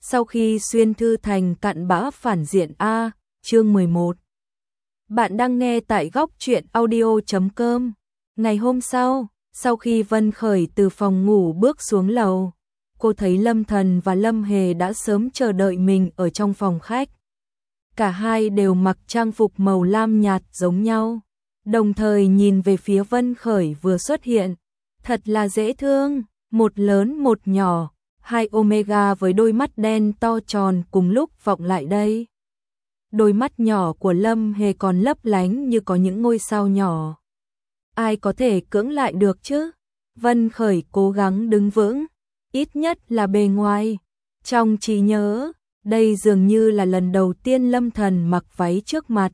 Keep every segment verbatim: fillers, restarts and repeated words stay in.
Sau khi xuyên thư thành cặn bã phản diện A, chương mười một. Bạn đang nghe tại góc truyện audio chấm com. Ngày hôm sau, sau khi Vân Khởi từ phòng ngủ bước xuống lầu, cô thấy Lâm Thần và Lâm Hề đã sớm chờ đợi mình ở trong phòng khách. Cả hai đều mặc trang phục màu lam nhạt giống nhau, đồng thời nhìn về phía Vân Khởi vừa xuất hiện. Thật là dễ thương, một lớn một nhỏ, hai Omega với đôi mắt đen to tròn cùng lúc vọng lại đây. Đôi mắt nhỏ của Lâm Hề còn lấp lánh như có những ngôi sao nhỏ. Ai có thể cưỡng lại được chứ? Vân Khởi cố gắng đứng vững, ít nhất là bề ngoài. Trong trí nhớ, đây dường như là lần đầu tiên Lâm Thần mặc váy trước mặt.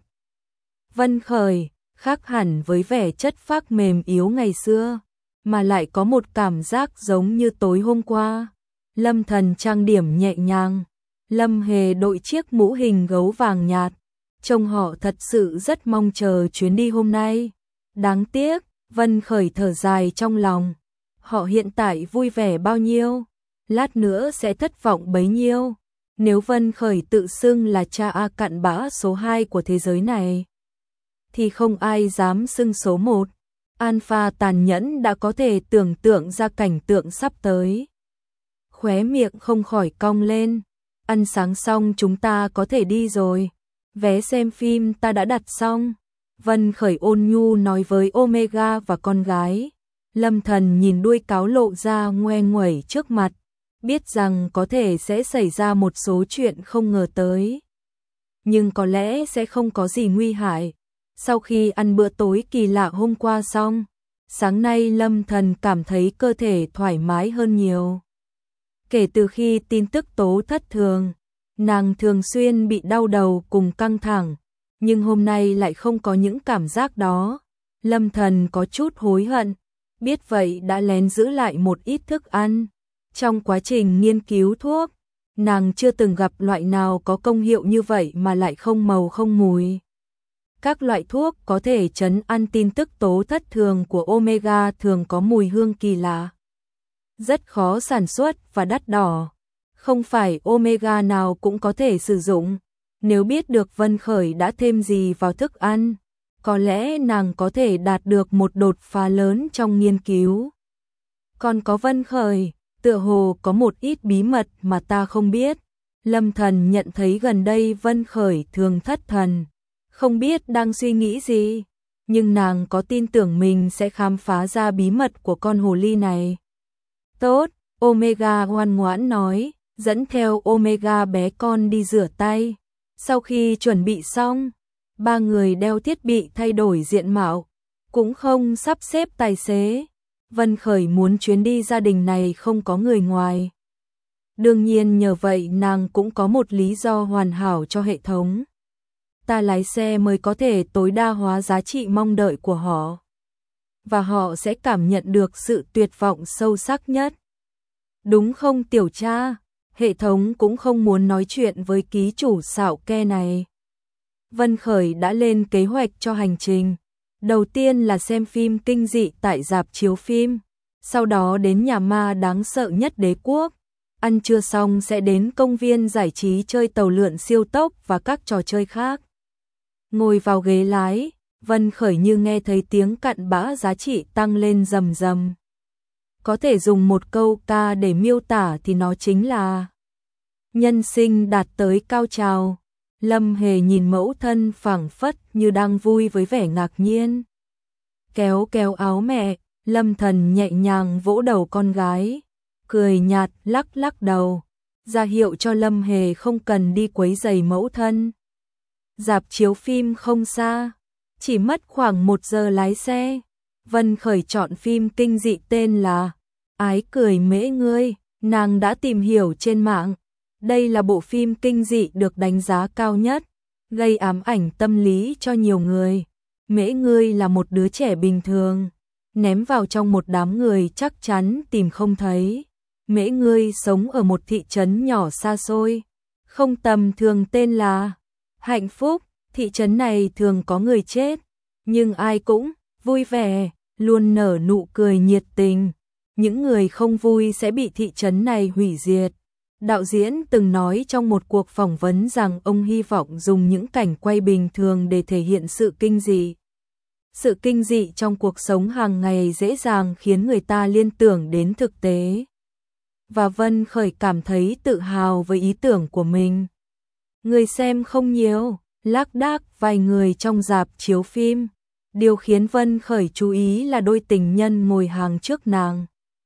Vân Khởi, khác hẳn với vẻ chất phác mềm yếu ngày xưa, mà lại có một cảm giác giống như tối hôm qua. Lâm Thần trang điểm nhẹ nhàng, Lâm Hề đội chiếc mũ hình gấu vàng nhạt, trông họ thật sự rất mong chờ chuyến đi hôm nay. Đáng tiếc, Vân Khởi thở dài trong lòng, họ hiện tại vui vẻ bao nhiêu, lát nữa sẽ thất vọng bấy nhiêu. Nếu Vân Khởi tự xưng là cha A cặn bã số hai của thế giới này, thì không ai dám xưng số một. Alpha tàn nhẫn đã có thể tưởng tượng ra cảnh tượng sắp tới. Khóe miệng không khỏi cong lên. Ăn sáng xong chúng ta có thể đi rồi. Vé xem phim ta đã đặt xong. Vân Khởi ôn nhu nói với Omega và con gái. Lâm Thần nhìn đuôi cáo lộ ra ngoe nguẩy trước mặt, biết rằng có thể sẽ xảy ra một số chuyện không ngờ tới, nhưng có lẽ sẽ không có gì nguy hại. Sau khi ăn bữa tối kỳ lạ hôm qua xong, sáng nay Lâm Thần cảm thấy cơ thể thoải mái hơn nhiều. Kể từ khi tin tức Tố thất thường, nàng thường xuyên bị đau đầu cùng căng thẳng, nhưng hôm nay lại không có những cảm giác đó. Lâm Thần có chút hối hận, biết vậy đã lén giữ lại một ít thức ăn. Trong quá trình nghiên cứu thuốc, nàng chưa từng gặp loại nào có công hiệu như vậy mà lại không màu không mùi. Các loại thuốc có thể trấn an tin tức tố thất thường của Omega thường có mùi hương kỳ lạ, rất khó sản xuất và đắt đỏ. Không phải Omega nào cũng có thể sử dụng. Nếu biết được Vân Khởi đã thêm gì vào thức ăn, có lẽ nàng có thể đạt được một đột phá lớn trong nghiên cứu. Còn có Vân Khởi, tựa hồ có một ít bí mật mà ta không biết. Lâm Thần nhận thấy gần đây Vân Khởi thường thất thần, không biết đang suy nghĩ gì, nhưng nàng có tin tưởng mình sẽ khám phá ra bí mật của con hồ ly này. Tốt, Omega ngoan ngoãn nói, dẫn theo Omega bé con đi rửa tay. Sau khi chuẩn bị xong, ba người đeo thiết bị thay đổi diện mạo, cũng không sắp xếp tài xế. Vân Khởi muốn chuyến đi gia đình này không có người ngoài. Đương nhiên nhờ vậy nàng cũng có một lý do hoàn hảo cho hệ thống. Ta lái xe mới có thể tối đa hóa giá trị mong đợi của họ, và họ sẽ cảm nhận được sự tuyệt vọng sâu sắc nhất. Đúng không tiểu cha? Hệ thống cũng không muốn nói chuyện với ký chủ xạo ke này. Vân Khởi đã lên kế hoạch cho hành trình. Đầu tiên là xem phim kinh dị tại rạp chiếu phim, sau đó đến nhà ma đáng sợ nhất đế quốc. Ăn trưa xong sẽ đến công viên giải trí chơi tàu lượn siêu tốc và các trò chơi khác. Ngồi vào ghế lái, Vân Khởi như nghe thấy tiếng cặn bã giá trị tăng lên rầm rầm. Có thể dùng một câu ca để miêu tả thì nó chính là nhân sinh đạt tới cao trào. Lâm Hề nhìn mẫu thân phảng phất như đang vui với vẻ ngạc nhiên. Kéo kéo áo mẹ, Lâm Thần nhẹ nhàng vỗ đầu con gái, cười nhạt lắc lắc đầu, ra hiệu cho Lâm Hề không cần đi quấy rầy mẫu thân. Rạp chiếu phim không xa, chỉ mất khoảng một giờ lái xe. Vân Khởi chọn phim kinh dị tên là Ái cười mễ ngươi, nàng đã tìm hiểu trên mạng. Đây là bộ phim kinh dị được đánh giá cao nhất, gây ám ảnh tâm lý cho nhiều người. Mễ ngươi là một đứa trẻ bình thường, ném vào trong một đám người chắc chắn tìm không thấy. Mễ ngươi sống ở một thị trấn nhỏ xa xôi, không tầm thường tên là Hạnh Phúc. Thị trấn này thường có người chết, nhưng ai cũng vui vẻ, luôn nở nụ cười nhiệt tình. Những người không vui sẽ bị thị trấn này hủy diệt. Đạo diễn từng nói trong một cuộc phỏng vấn rằng ông hy vọng dùng những cảnh quay bình thường để thể hiện sự kinh dị. Sự kinh dị trong cuộc sống hàng ngày dễ dàng khiến người ta liên tưởng đến thực tế. Và Vân Khởi cảm thấy tự hào với ý tưởng của mình. Người xem không nhiều, lác đác vài người trong rạp chiếu phim. Điều khiến Vân Khởi chú ý là đôi tình nhân ngồi hàng trước nàng.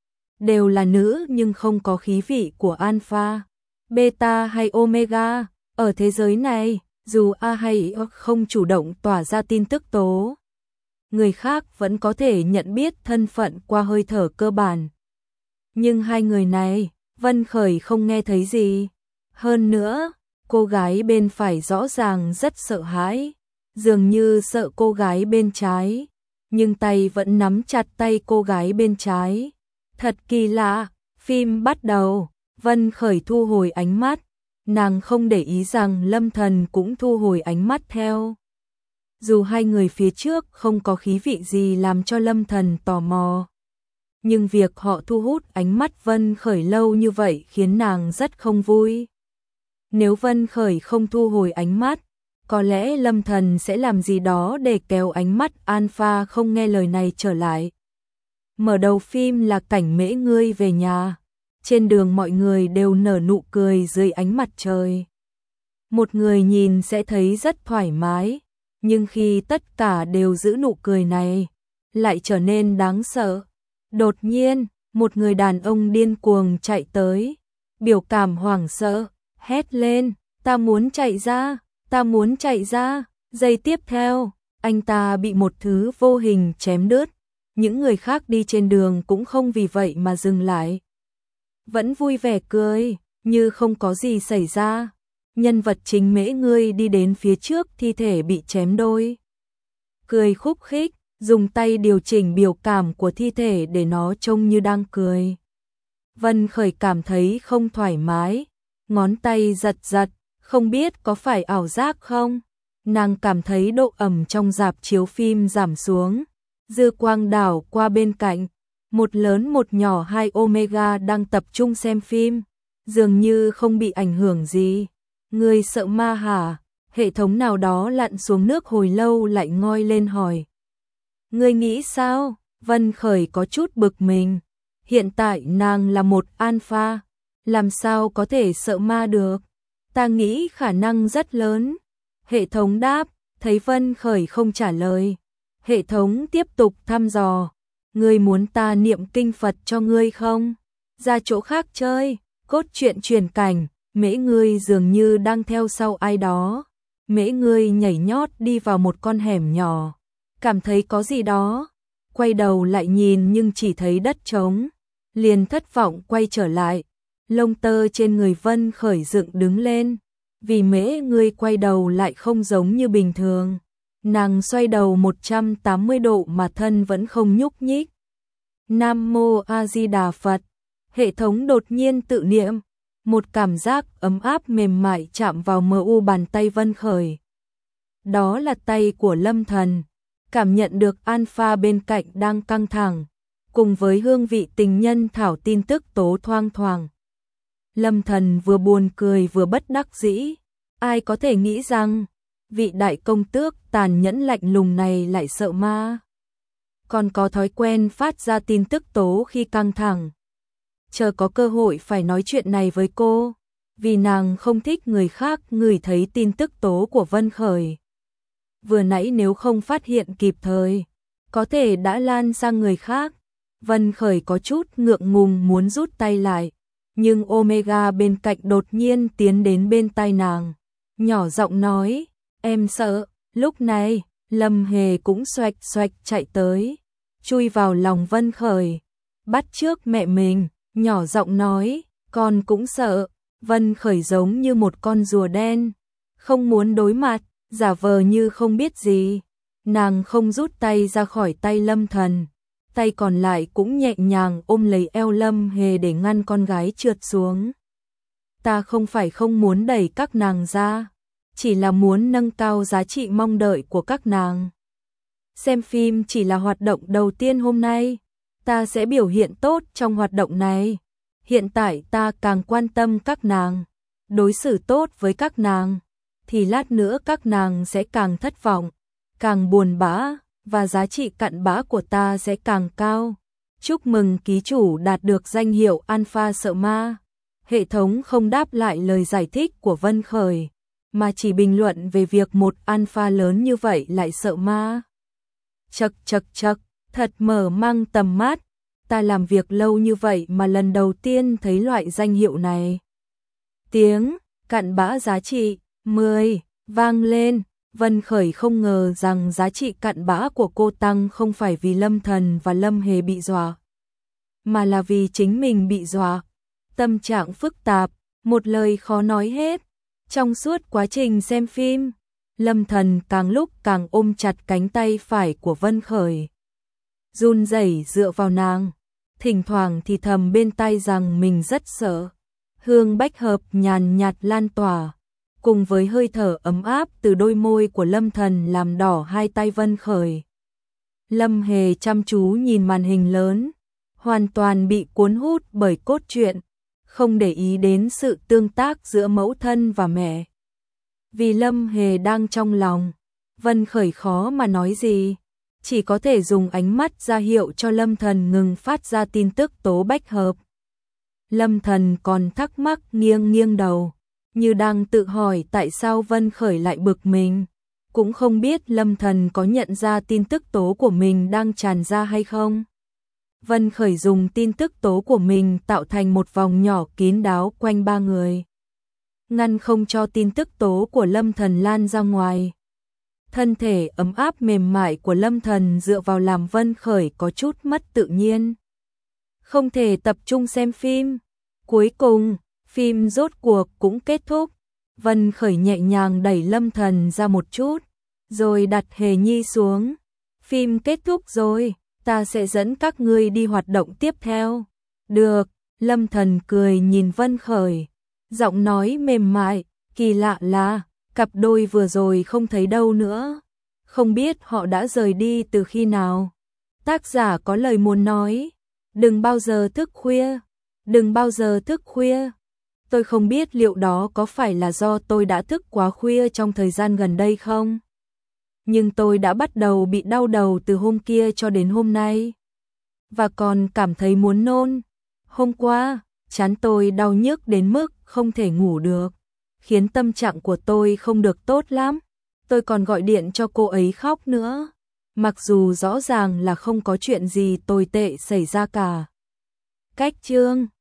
Đều là nữ nhưng không có khí vị của alpha, beta hay omega. Ở thế giới này, dù A hay O không chủ động tỏa ra tin tức tố, người khác vẫn có thể nhận biết thân phận qua hơi thở cơ bản. Nhưng hai người này, Vân Khởi không nghe thấy gì. Hơn nữa, cô gái bên phải rõ ràng rất sợ hãi, dường như sợ cô gái bên trái, nhưng tay vẫn nắm chặt tay cô gái bên trái. Thật kỳ lạ, phim bắt đầu, Vân Khởi thu hồi ánh mắt, nàng không để ý rằng Lâm Thần cũng thu hồi ánh mắt theo. Dù hai người phía trước không có khí vị gì làm cho Lâm Thần tò mò, nhưng việc họ thu hút ánh mắt Vân Khởi lâu như vậy khiến nàng rất không vui. Nếu Vân Khởi không thu hồi ánh mắt, có lẽ Lâm Thần sẽ làm gì đó để kéo ánh mắt alpha không nghe lời này trở lại. Mở đầu phim là cảnh Mễ Ngươi về nhà. Trên đường mọi người đều nở nụ cười dưới ánh mặt trời. Một người nhìn sẽ thấy rất thoải mái, nhưng khi tất cả đều giữ nụ cười này, lại trở nên đáng sợ. Đột nhiên, một người đàn ông điên cuồng chạy tới, biểu cảm hoảng sợ, hét lên, ta muốn chạy ra, ta muốn chạy ra. Giây tiếp theo, anh ta bị một thứ vô hình chém đứt. Những người khác đi trên đường cũng không vì vậy mà dừng lại. Vẫn vui vẻ cười, như không có gì xảy ra. Nhân vật chính Mễ Ngươi đi đến phía trước thi thể bị chém đôi. Cười khúc khích, dùng tay điều chỉnh biểu cảm của thi thể để nó trông như đang cười. Vân Khởi cảm thấy không thoải mái, ngón tay giật giật, không biết có phải ảo giác không. Nàng cảm thấy độ ẩm trong rạp chiếu phim giảm xuống. Dư quang đảo qua bên cạnh, một lớn một nhỏ hai omega đang tập trung xem phim, dường như không bị ảnh hưởng gì. Người sợ ma hả? Hệ thống nào đó lặn xuống nước hồi lâu lại ngoi lên hỏi. Người nghĩ sao? Vân Khởi có chút bực mình. Hiện tại nàng là một alpha, làm sao có thể sợ ma được? Ta nghĩ khả năng rất lớn. Hệ thống đáp, thấy Vân Khởi không trả lời. Hệ thống tiếp tục thăm dò. Ngươi muốn ta niệm kinh Phật cho ngươi không? Ra chỗ khác chơi. Cốt truyện truyền cảnh. Mễ Ngươi dường như đang theo sau ai đó. Mễ Ngươi nhảy nhót đi vào một con hẻm nhỏ. Cảm thấy có gì đó. Quay đầu lại nhìn nhưng chỉ thấy đất trống. Liền thất vọng quay trở lại. Lông tơ trên người Vân Khởi dựng đứng lên. Vì Mễ Ngươi quay đầu lại không giống như bình thường. Nàng xoay đầu một trăm tám mươi độ mà thân vẫn không nhúc nhích. Nam Mô A Di Đà Phật. Hệ thống đột nhiên tự niệm. Một cảm giác ấm áp mềm mại chạm vào mờ u bàn tay Vân Khởi. Đó là tay của Lâm Thần. Cảm nhận được alpha bên cạnh đang căng thẳng, cùng với hương vị tình nhân thảo tin tức tố thoang thoảng. Lâm Thần vừa buồn cười vừa bất đắc dĩ. Ai có thể nghĩ rằng vị đại công tước tàn nhẫn lạnh lùng này lại sợ ma, còn có thói quen phát ra tin tức tố khi căng thẳng. Chờ có cơ hội phải nói chuyện này với cô, vì nàng không thích người khác ngửi thấy tin tức tố của Vân Khởi. Vừa nãy nếu không phát hiện kịp thời, có thể đã lan sang người khác. Vân Khởi có chút ngượng ngùng muốn rút tay lại, nhưng Omega bên cạnh đột nhiên tiến đến bên tai nàng, nhỏ giọng nói, em sợ. Lúc này, Lâm Hề cũng xoạch xoạch chạy tới, chui vào lòng Vân Khởi, bắt chước mẹ mình, nhỏ giọng nói, con cũng sợ. Vân Khởi giống như một con rùa đen, không muốn đối mặt, giả vờ như không biết gì. Nàng không rút tay ra khỏi tay Lâm Thần, tay còn lại cũng nhẹ nhàng ôm lấy eo Lâm Hề để ngăn con gái trượt xuống. Ta không phải không muốn đẩy các nàng ra, chỉ là muốn nâng cao giá trị mong đợi của các nàng. Xem phim chỉ là hoạt động đầu tiên hôm nay, ta sẽ biểu hiện tốt trong hoạt động này. hiện tại ta càng quan tâm các nàng, đối xử tốt với các nàng, thì lát nữa các nàng sẽ càng thất vọng, càng buồn bã, và giá trị cặn bã của ta sẽ càng cao. Chúc mừng ký chủ đạt được danh hiệu Alpha sợ ma. Hệ thống không đáp lại lời giải thích của Vân Khởi, mà chỉ bình luận về việc một alpha lớn như vậy lại sợ ma. Chậc chậc chậc, thật mở mang tầm mắt, ta làm việc lâu như vậy mà lần đầu tiên thấy loại danh hiệu này. Tiếng cặn bã giá trị mười vang lên. Vân Khởi không ngờ rằng giá trị cặn bã của cô tăng không phải vì Lâm Thần và Lâm Hề bị dọa, mà là vì chính mình bị dọa. Tâm trạng phức tạp, một lời khó nói hết. Trong suốt quá trình xem phim, Lâm Thần càng lúc càng ôm chặt cánh tay phải của Vân Khởi, run rẩy dựa vào nàng, thỉnh thoảng thì thầm bên tai rằng mình rất sợ. Hương bách hợp nhàn nhạt lan tỏa, cùng với hơi thở ấm áp từ đôi môi của Lâm Thần làm đỏ hai tay Vân Khởi. Lâm Hề chăm chú nhìn màn hình lớn, hoàn toàn bị cuốn hút bởi cốt truyện, không để ý đến sự tương tác giữa mẫu thân và mẹ. Vì Lâm Hề đang trong lòng, Vân Khởi khó mà nói gì, chỉ có thể dùng ánh mắt ra hiệu cho Lâm Thần ngừng phát ra tin tức tố bách hợp. Lâm Thần còn thắc mắc nghiêng nghiêng đầu, như đang tự hỏi tại sao Vân Khởi lại bực mình, cũng không biết Lâm Thần có nhận ra tin tức tố của mình đang tràn ra hay không. Vân Khởi dùng tin tức tố của mình tạo thành một vòng nhỏ kín đáo quanh ba người, ngăn không cho tin tức tố của Lâm Thần lan ra ngoài. Thân thể ấm áp mềm mại của Lâm Thần dựa vào làm Vân Khởi có chút mất tự nhiên, không thể tập trung xem phim. Cuối cùng, phim rốt cuộc cũng kết thúc. Vân Khởi nhẹ nhàng đẩy Lâm Thần ra một chút, rồi đặt Hề Nhi xuống. Phim kết thúc rồi, ta sẽ dẫn các ngươi đi hoạt động tiếp theo. Được, Lâm Thần cười nhìn Vân Khởi, giọng nói mềm mại, kỳ lạ là, cặp đôi vừa rồi không thấy đâu nữa. Không biết họ đã rời đi từ khi nào. Tác giả có lời muốn nói, đừng bao giờ thức khuya, đừng bao giờ thức khuya. Tôi không biết liệu đó có phải là do tôi đã thức quá khuya trong thời gian gần đây không? Nhưng tôi đã bắt đầu bị đau đầu từ hôm kia cho đến hôm nay. Và còn cảm thấy muốn nôn. Hôm qua, trán tôi đau nhức đến mức không thể ngủ được, khiến tâm trạng của tôi không được tốt lắm. Tôi còn gọi điện cho cô ấy khóc nữa, mặc dù rõ ràng là không có chuyện gì tồi tệ xảy ra cả. Cách chương